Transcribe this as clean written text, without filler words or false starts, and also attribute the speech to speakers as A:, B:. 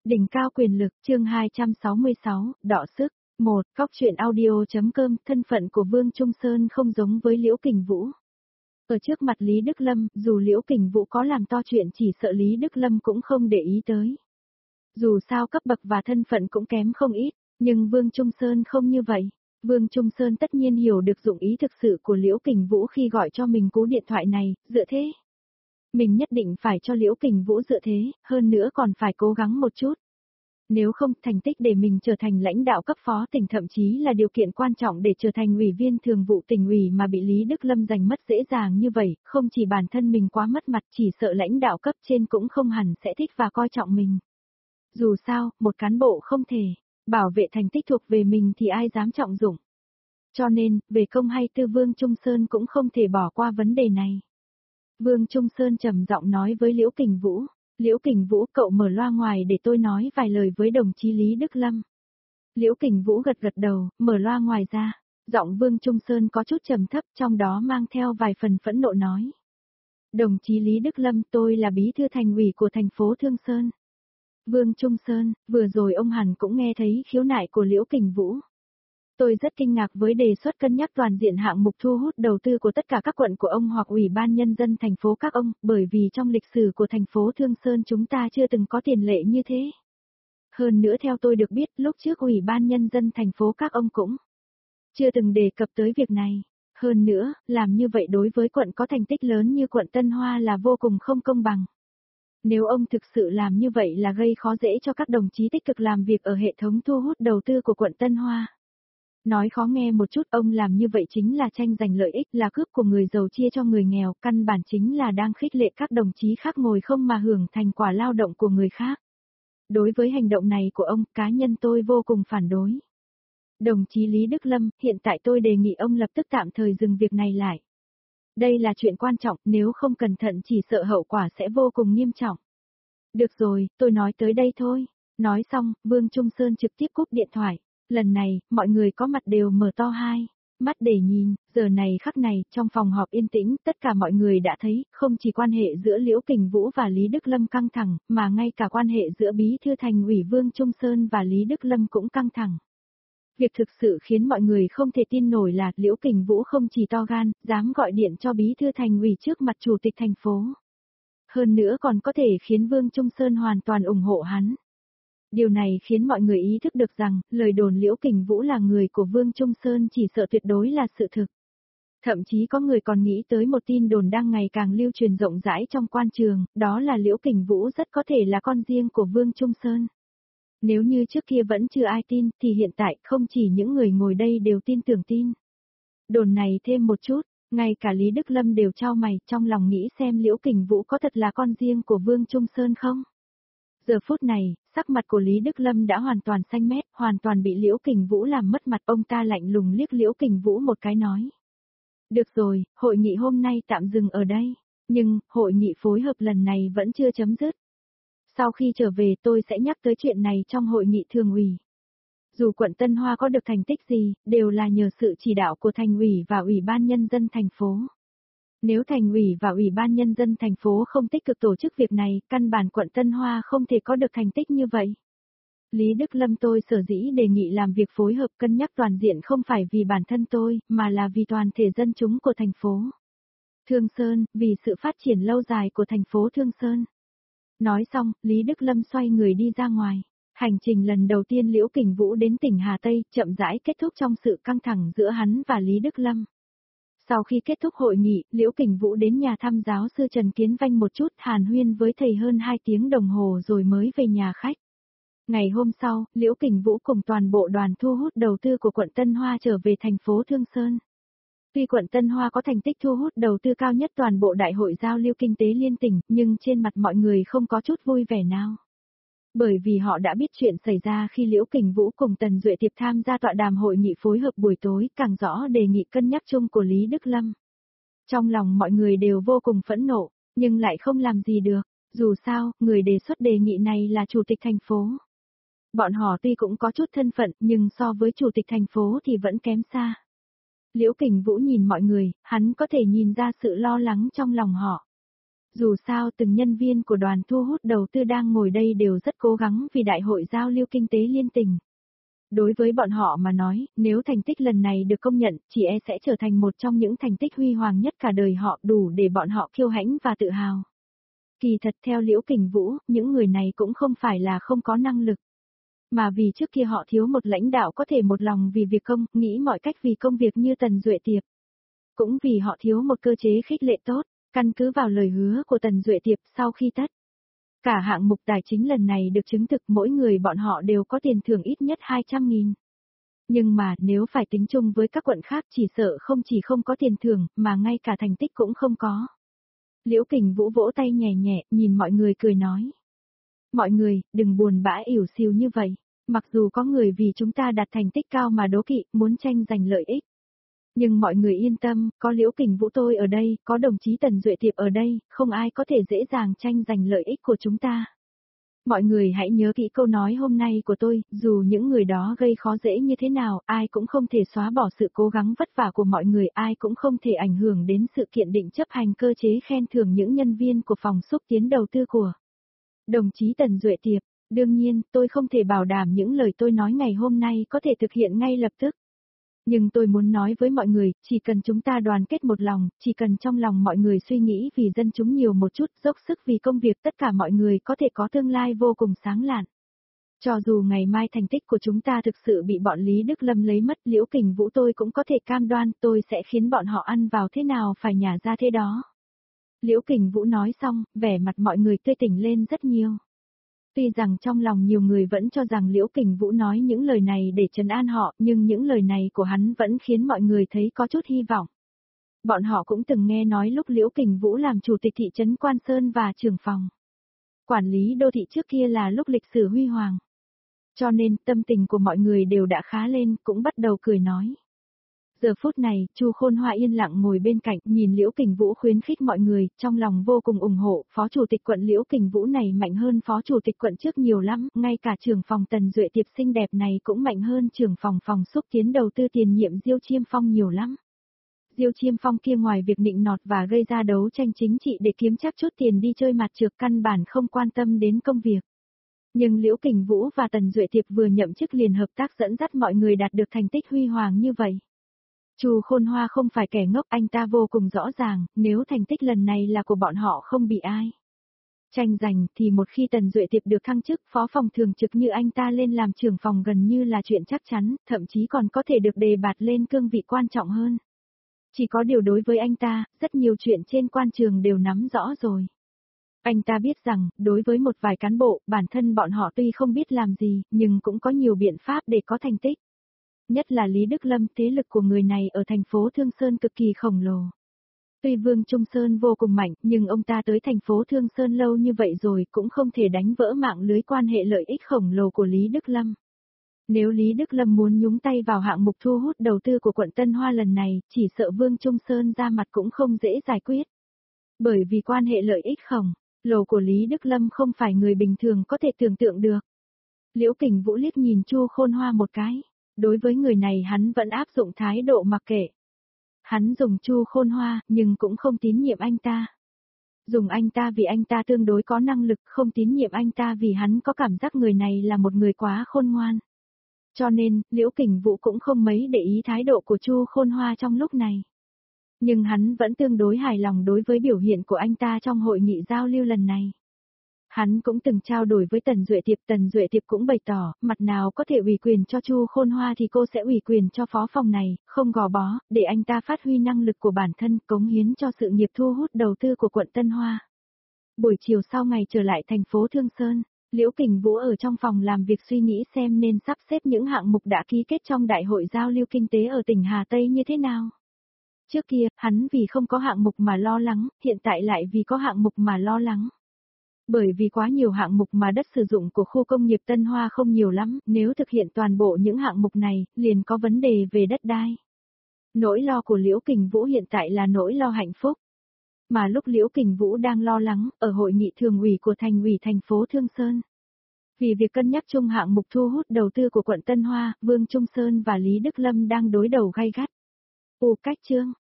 A: Đỉnh cao quyền lực, chương 266, đọ sức. 1. Cóc truyện audio.com. Thân phận của Vương Trung Sơn không giống với Liễu Kình Vũ. Ở trước mặt Lý Đức Lâm, dù Liễu Kình Vũ có làm to chuyện chỉ sợ Lý Đức Lâm cũng không để ý tới. Dù sao cấp bậc và thân phận cũng kém không ít, nhưng Vương Trung Sơn không như vậy. Vương Trung Sơn tất nhiên hiểu được dụng ý thực sự của Liễu Kình Vũ khi gọi cho mình cú điện thoại này, dựa thế. Mình nhất định phải cho Liễu Kình Vũ dựa thế, hơn nữa còn phải cố gắng một chút. Nếu không, thành tích để mình trở thành lãnh đạo cấp phó tỉnh thậm chí là điều kiện quan trọng để trở thành ủy viên thường vụ tỉnh ủy mà bị Lý Đức Lâm giành mất dễ dàng như vậy, không chỉ bản thân mình quá mất mặt, chỉ sợ lãnh đạo cấp trên cũng không hẳn sẽ thích và coi trọng mình. Dù sao, một cán bộ không thể bảo vệ thành tích thuộc về mình thì ai dám trọng dụng. Cho nên, về công hay tư Vương Trung Sơn cũng không thể bỏ qua vấn đề này. Vương Trung Sơn trầm giọng nói với Liễu Kình Vũ. Liễu Kình Vũ, cậu mở loa ngoài để tôi nói vài lời với đồng chí Lý Đức Lâm. Liễu Kình Vũ gật gật đầu, mở loa ngoài ra. Giọng Vương Trung Sơn có chút trầm thấp, trong đó mang theo vài phần phẫn nộ nói. Đồng chí Lý Đức Lâm, tôi là bí thư thành ủy của thành phố Thương Sơn. Vương Trung Sơn, vừa rồi ông hẳn cũng nghe thấy khiếu nại của Liễu Kình Vũ. Tôi rất kinh ngạc với đề xuất cân nhắc toàn diện hạng mục thu hút đầu tư của tất cả các quận của ông hoặc Ủy ban Nhân dân thành phố các ông, bởi vì trong lịch sử của thành phố Thương Sơn chúng ta chưa từng có tiền lệ như thế. Hơn nữa theo tôi được biết, lúc trước Ủy ban Nhân dân thành phố các ông cũng chưa từng đề cập tới việc này. Hơn nữa, làm như vậy đối với quận có thành tích lớn như quận Tân Hoa là vô cùng không công bằng. Nếu ông thực sự làm như vậy là gây khó dễ cho các đồng chí tích cực làm việc ở hệ thống thu hút đầu tư của quận Tân Hoa. Nói khó nghe một chút, ông làm như vậy chính là tranh giành lợi ích, là cướp của người giàu chia cho người nghèo, căn bản chính là đang khích lệ các đồng chí khác ngồi không mà hưởng thành quả lao động của người khác. Đối với hành động này của ông, cá nhân tôi vô cùng phản đối. Đồng chí Lý Đức Lâm, hiện tại tôi đề nghị ông lập tức tạm thời dừng việc này lại. Đây là chuyện quan trọng, nếu không cẩn thận chỉ sợ hậu quả sẽ vô cùng nghiêm trọng. Được rồi, tôi nói tới đây thôi. Nói xong, Vương Trung Sơn trực tiếp cúp điện thoại. Lần này, mọi người có mặt đều mở to hai mắt để nhìn, giờ này khắc này, trong phòng họp yên tĩnh, tất cả mọi người đã thấy, không chỉ quan hệ giữa Liễu Kình Vũ và Lý Đức Lâm căng thẳng, mà ngay cả quan hệ giữa Bí thư Thành ủy Vương Trung Sơn và Lý Đức Lâm cũng căng thẳng. Việc thực sự khiến mọi người không thể tin nổi là Liễu Kình Vũ không chỉ to gan, dám gọi điện cho Bí thư Thành ủy trước mặt Chủ tịch thành phố. Hơn nữa còn có thể khiến Vương Trung Sơn hoàn toàn ủng hộ hắn. Điều này khiến mọi người ý thức được rằng, lời đồn Liễu Kình Vũ là người của Vương Trung Sơn chỉ sợ tuyệt đối là sự thực. Thậm chí có người còn nghĩ tới một tin đồn đang ngày càng lưu truyền rộng rãi trong quan trường, đó là Liễu Kình Vũ rất có thể là con riêng của Vương Trung Sơn. Nếu như trước kia vẫn chưa ai tin, thì hiện tại không chỉ những người ngồi đây đều tin tưởng tin. Đồn này thêm một chút, ngay cả Lý Đức Lâm đều chau mày trong lòng nghĩ xem Liễu Kình Vũ có thật là con riêng của Vương Trung Sơn không? Giờ phút này, sắc mặt của Lý Đức Lâm đã hoàn toàn xanh mét, hoàn toàn bị Liễu Kình Vũ làm mất mặt, ông ta lạnh lùng liếc Liễu Kình Vũ một cái nói. Được rồi, hội nghị hôm nay tạm dừng ở đây, nhưng, hội nghị phối hợp lần này vẫn chưa chấm dứt. Sau khi trở về tôi sẽ nhắc tới chuyện này trong hội nghị thường ủy. Dù quận Tân Hoa có được thành tích gì, đều là nhờ sự chỉ đạo của thành ủy và Ủy ban Nhân dân thành phố. Nếu thành ủy và Ủy ban Nhân dân thành phố không tích cực tổ chức việc này, căn bản quận Tân Hoa không thể có được thành tích như vậy. Lý Đức Lâm, tôi sở dĩ đề nghị làm việc phối hợp cân nhắc toàn diện không phải vì bản thân tôi, mà là vì toàn thể dân chúng của thành phố Thương Sơn, vì sự phát triển lâu dài của thành phố Thương Sơn. Nói xong, Lý Đức Lâm xoay người đi ra ngoài. Hành trình lần đầu tiên Liễu Kình Vũ đến tỉnh Hà Tây, chậm rãi kết thúc trong sự căng thẳng giữa hắn và Lý Đức Lâm. Sau khi kết thúc hội nghị, Liễu Kình Vũ đến nhà thăm giáo sư Trần Kiến Vanh một chút, hàn huyên với thầy hơn 2 tiếng đồng hồ rồi mới về nhà khách. Ngày hôm sau, Liễu Kình Vũ cùng toàn bộ đoàn thu hút đầu tư của quận Tân Hoa trở về thành phố Thương Sơn. Tuy quận Tân Hoa có thành tích thu hút đầu tư cao nhất toàn bộ đại hội giao lưu kinh tế liên tỉnh, nhưng trên mặt mọi người không có chút vui vẻ nào. Bởi vì họ đã biết chuyện xảy ra khi Liễu Kình Vũ cùng Tần Duệ Tiệp tham gia tọa đàm hội nghị phối hợp buổi tối, càng rõ đề nghị cân nhắc chung của Lý Đức Lâm. Trong lòng mọi người đều vô cùng phẫn nộ, nhưng lại không làm gì được, dù sao, người đề xuất đề nghị này là Chủ tịch thành phố. Bọn họ tuy cũng có chút thân phận, nhưng so với Chủ tịch thành phố thì vẫn kém xa. Liễu Kình Vũ nhìn mọi người, hắn có thể nhìn ra sự lo lắng trong lòng họ. Dù sao từng nhân viên của đoàn thu hút đầu tư đang ngồi đây đều rất cố gắng vì đại hội giao lưu kinh tế liên tỉnh. Đối với bọn họ mà nói, nếu thành tích lần này được công nhận, chỉ e sẽ trở thành một trong những thành tích huy hoàng nhất cả đời họ, đủ để bọn họ kiêu hãnh và tự hào. Kỳ thật theo Liễu Kình Vũ, những người này cũng không phải là không có năng lực. Mà vì trước kia họ thiếu một lãnh đạo có thể một lòng vì việc công, nghĩ mọi cách vì công việc như Tần Duệ Tiệp. Cũng vì họ thiếu một cơ chế khích lệ tốt, căn cứ vào lời hứa của Tần Duệ Tiệp sau khi tất. Cả hạng mục tài chính lần này được chứng thực mỗi người bọn họ đều có tiền thưởng ít nhất 200.000. Nhưng mà nếu phải tính chung với các quận khác chỉ sợ không chỉ không có tiền thưởng mà ngay cả thành tích cũng không có. Liễu Kình Vũ vỗ tay nhẹ nhẹ, nhìn mọi người cười nói. Mọi người, đừng buồn bã ỉu xìu như vậy. Mặc dù có người vì chúng ta đạt thành tích cao mà đố kỵ, muốn tranh giành lợi ích. Nhưng mọi người yên tâm, có Liễu Kình Vũ tôi ở đây, có đồng chí Tần Duệ Tiệp ở đây, không ai có thể dễ dàng tranh giành lợi ích của chúng ta. Mọi người hãy nhớ kỹ câu nói hôm nay của tôi, dù những người đó gây khó dễ như thế nào, ai cũng không thể xóa bỏ sự cố gắng vất vả của mọi người, ai cũng không thể ảnh hưởng đến sự kiện định chấp hành cơ chế khen thưởng những nhân viên của phòng xúc tiến đầu tư của đồng chí Tần Duệ Tiệp. Đương nhiên, tôi không thể bảo đảm những lời tôi nói ngày hôm nay có thể thực hiện ngay lập tức. Nhưng tôi muốn nói với mọi người, chỉ cần chúng ta đoàn kết một lòng, chỉ cần trong lòng mọi người suy nghĩ vì dân chúng nhiều một chút, dốc sức vì công việc, tất cả mọi người có thể có tương lai vô cùng sáng lạn. Cho dù ngày mai thành tích của chúng ta thực sự bị bọn Lý Đức Lâm lấy mất, Liễu Kình Vũ tôi cũng có thể cam đoan tôi sẽ khiến bọn họ ăn vào thế nào phải nhả ra thế đó. Liễu Kình Vũ nói xong, vẻ mặt mọi người tươi tỉnh lên rất nhiều. Tuy rằng trong lòng nhiều người vẫn cho rằng Liễu Kình Vũ nói những lời này để trấn an họ, nhưng những lời này của hắn vẫn khiến mọi người thấy có chút hy vọng. Bọn họ cũng từng nghe nói lúc Liễu Kình Vũ làm chủ tịch thị trấn Quan Sơn và trưởng phòng quản lý đô thị trước kia là lúc lịch sử huy hoàng. Cho nên tâm tình của mọi người đều đã khá lên, cũng bắt đầu cười nói. Giờ phút này, Chu Khôn Hoa yên lặng ngồi bên cạnh, nhìn Liễu Kình Vũ khuyến khích mọi người, trong lòng vô cùng ủng hộ, phó chủ tịch quận Liễu Kình Vũ này mạnh hơn phó chủ tịch quận trước nhiều lắm, ngay cả trưởng phòng Tần Duệ Tiệp xinh đẹp này cũng mạnh hơn trưởng phòng phòng xúc tiến đầu tư tiền nhiệm Diêu Chiêm Phong nhiều lắm. Diêu Chiêm Phong kia ngoài việc nịnh nọt và gây ra đấu tranh chính trị để kiếm chắc chút tiền đi chơi mặt trược căn bản không quan tâm đến công việc. Nhưng Liễu Kình Vũ và Tần Duệ Tiệp vừa nhậm chức liền hợp tác dẫn dắt mọi người đạt được thành tích huy hoàng như vậy. Chu Khôn Hoa không phải kẻ ngốc, anh ta vô cùng rõ ràng, nếu thành tích lần này là của bọn họ không bị ai tranh giành thì một khi Tần Duệ Tiệp được thăng chức phó phòng thường trực như anh ta lên làm trưởng phòng gần như là chuyện chắc chắn, thậm chí còn có thể được đề bạt lên cương vị quan trọng hơn. Chỉ có điều đối với anh ta, rất nhiều chuyện trên quan trường đều nắm rõ rồi. Anh ta biết rằng, đối với một vài cán bộ, bản thân bọn họ tuy không biết làm gì, nhưng cũng có nhiều biện pháp để có thành tích. Nhất là Lý Đức Lâm, thế lực của người này ở thành phố Thương Sơn cực kỳ khổng lồ. Tuy Vương Trung Sơn vô cùng mạnh, nhưng ông ta tới thành phố Thương Sơn lâu như vậy rồi cũng không thể đánh vỡ mạng lưới quan hệ lợi ích khổng lồ của Lý Đức Lâm. Nếu Lý Đức Lâm muốn nhúng tay vào hạng mục thu hút đầu tư của quận Tân Hoa lần này, chỉ sợ Vương Trung Sơn ra mặt cũng không dễ giải quyết. Bởi vì quan hệ lợi ích khổng lồ của Lý Đức Lâm không phải người bình thường có thể tưởng tượng được. Liễu Kình Vũ liếc nhìn Chu Khôn Hoa một cái. Đối với người này hắn vẫn áp dụng thái độ mặc kệ. Hắn dùng Chu Khôn Hoa, nhưng cũng không tín nhiệm anh ta. Dùng anh ta vì anh ta tương đối có năng lực, không tín nhiệm anh ta vì hắn có cảm giác người này là một người quá khôn ngoan. Cho nên, Liễu Kình Vũ cũng không mấy để ý thái độ của Chu Khôn Hoa trong lúc này. Nhưng hắn vẫn tương đối hài lòng đối với biểu hiện của anh ta trong hội nghị giao lưu lần này. Hắn cũng từng trao đổi với Tần Duệ Tiệp cũng bày tỏ, mặt nào có thể ủy quyền cho Chu Khôn Hoa thì cô sẽ ủy quyền cho phó phòng này, không gò bó, để anh ta phát huy năng lực của bản thân, cống hiến cho sự nghiệp thu hút đầu tư của quận Tân Hoa. Buổi chiều sau ngày trở lại thành phố Thương Sơn, Liễu Kình Vũ ở trong phòng làm việc suy nghĩ xem nên sắp xếp những hạng mục đã ký kết trong đại hội giao lưu kinh tế ở tỉnh Hà Tây như thế nào. Trước kia, hắn vì không có hạng mục mà lo lắng, hiện tại lại vì có hạng mục mà lo lắng. Bởi vì quá nhiều hạng mục mà đất sử dụng của khu công nghiệp Tân Hoa không nhiều lắm, nếu thực hiện toàn bộ những hạng mục này, liền có vấn đề về đất đai. Nỗi lo của Liễu Kình Vũ hiện tại là nỗi lo hạnh phúc. Mà lúc Liễu Kình Vũ đang lo lắng, ở hội nghị thường ủy của thành ủy thành phố Thương Sơn. Vì việc cân nhắc chung hạng mục thu hút đầu tư của quận Tân Hoa, Vương Trung Sơn và Lý Đức Lâm đang đối đầu gay gắt. Cách chương